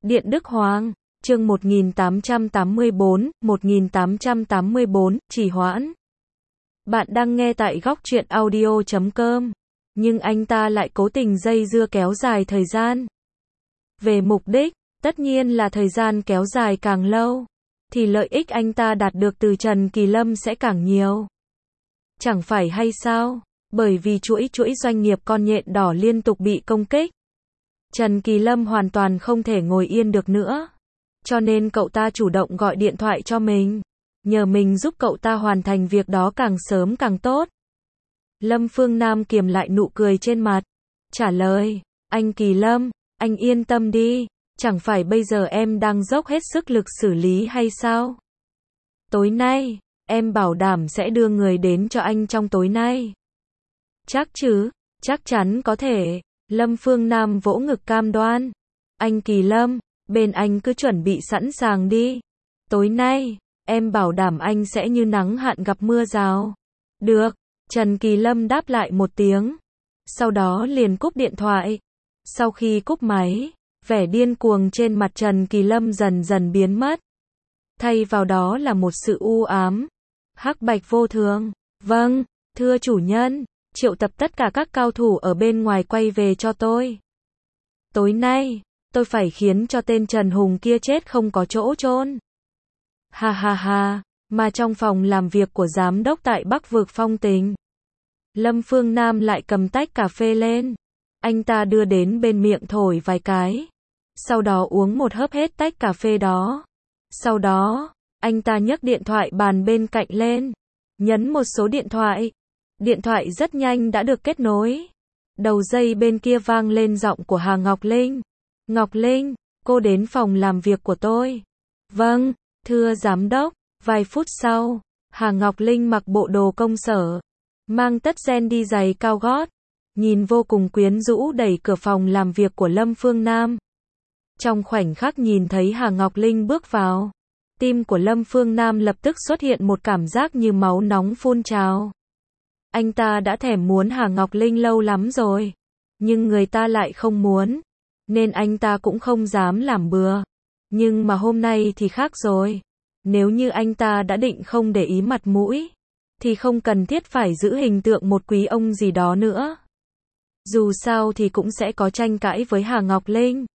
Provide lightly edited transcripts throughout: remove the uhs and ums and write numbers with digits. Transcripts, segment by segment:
Điện Đức Hoàng, chương 1884, trì hoãn. Bạn đang nghe tại góc truyện audio.com, nhưng anh ta lại cố tình dây dưa kéo dài thời gian. Về mục đích, tất nhiên là thời gian kéo dài càng lâu, thì lợi ích anh ta đạt được từ Trần Kỳ Lâm sẽ càng nhiều. Chẳng phải hay sao? Bởi vì chuỗi doanh nghiệp con nhện đỏ liên tục bị công kích. Trần Kỳ Lâm hoàn toàn không thể ngồi yên được nữa. Cho nên cậu ta chủ động gọi điện thoại cho mình. Nhờ mình giúp cậu ta hoàn thành việc đó càng sớm càng tốt. Lâm Phương Nam kiềm lại nụ cười trên mặt. Trả lời, anh Kỳ Lâm, anh yên tâm đi. Chẳng phải bây giờ em đang dốc hết sức lực xử lý hay sao? Tối nay, em bảo đảm sẽ đưa người đến cho anh trong tối nay. Chắc chứ, chắc chắn có thể. Lâm Phương Nam vỗ ngực cam đoan. Anh Kỳ Lâm, bên anh cứ chuẩn bị sẵn sàng đi. Tối nay, em bảo đảm anh sẽ như nắng hạn gặp mưa rào. Được, Trần Kỳ Lâm đáp lại một tiếng. Sau đó liền cúp điện thoại. Sau khi cúp máy, vẻ điên cuồng trên mặt Trần Kỳ Lâm dần dần biến mất. Thay vào đó là một sự u ám, hắc bạch vô thường. Vâng, thưa chủ nhân, triệu tập tất cả các cao thủ ở bên ngoài quay về cho tôi. Tối nay, tôi phải khiến cho tên Trần Hùng kia chết không có chỗ chôn. Ha ha ha, mà trong phòng làm việc của giám đốc tại Bắc Vực Phong Tình, Lâm Phương Nam lại cầm tách cà phê lên. Anh ta đưa đến bên miệng thổi vài cái. Sau đó uống một hớp hết tách cà phê đó. Sau đó, anh ta nhấc điện thoại bàn bên cạnh lên. Nhấn một số điện thoại. Điện thoại rất nhanh đã được kết nối. Đầu dây bên kia vang lên giọng của Hà Ngọc Linh. Ngọc Linh, cô đến phòng làm việc của tôi. Vâng, thưa giám đốc. Vài phút sau, Hà Ngọc Linh mặc bộ đồ công sở, mang tất ren đi giày cao gót, nhìn vô cùng quyến rũ đẩy cửa phòng làm việc của Lâm Phương Nam. Trong khoảnh khắc nhìn thấy Hà Ngọc Linh bước vào, tim của Lâm Phương Nam lập tức xuất hiện một cảm giác như máu nóng phun trào. Anh ta đã thèm muốn Hà Ngọc Linh lâu lắm rồi, nhưng người ta lại không muốn, nên anh ta cũng không dám làm bừa. Nhưng mà hôm nay thì khác rồi. Nếu như anh ta đã định không để ý mặt mũi, thì không cần thiết phải giữ hình tượng một quý ông gì đó nữa. Dù sao thì cũng sẽ có tranh cãi với Hà Ngọc Linh.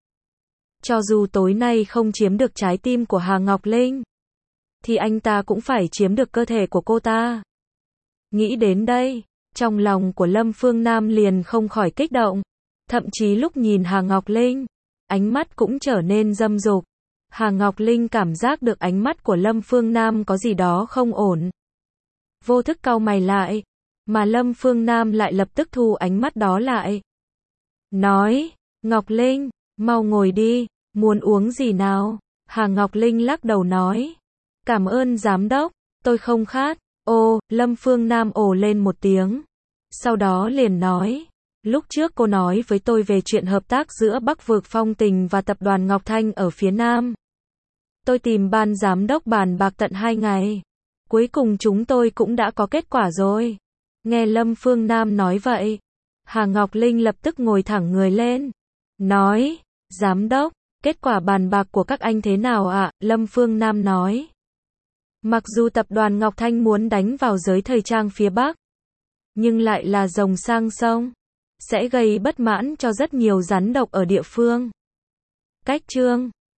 Cho dù tối nay không chiếm được trái tim của Hà Ngọc Linh, thì anh ta cũng phải chiếm được cơ thể của cô ta. Nghĩ đến đây, trong lòng của Lâm Phương Nam liền không khỏi kích động. Thậm chí lúc nhìn Hà Ngọc Linh, ánh mắt cũng trở nên dâm dục. Hà Ngọc Linh cảm giác được ánh mắt của Lâm Phương Nam có gì đó không ổn. Vô thức cau mày lại, mà Lâm Phương Nam lại lập tức thu ánh mắt đó lại. Nói, Ngọc Linh, mau ngồi đi, muốn uống gì nào? Hà Ngọc Linh lắc đầu nói. Cảm ơn giám đốc, tôi không khát. Ô, Lâm Phương Nam ồ lên một tiếng. Sau đó liền nói. Lúc trước cô nói với tôi về chuyện hợp tác giữa Bắc Vực Phong Tình và tập đoàn Ngọc Thanh ở phía Nam. Tôi tìm ban giám đốc bàn bạc tận 2 ngày. Cuối cùng chúng tôi cũng đã có kết quả rồi. Nghe Lâm Phương Nam nói vậy, Hà Ngọc Linh lập tức ngồi thẳng người lên. Nói, giám đốc, kết quả bàn bạc của các anh thế nào ạ? Lâm Phương Nam nói. Mặc dù tập đoàn Ngọc Thanh muốn đánh vào giới thời trang phía Bắc, nhưng lại là rồng sang sông, sẽ gây bất mãn cho rất nhiều rắn độc ở địa phương. Cách chương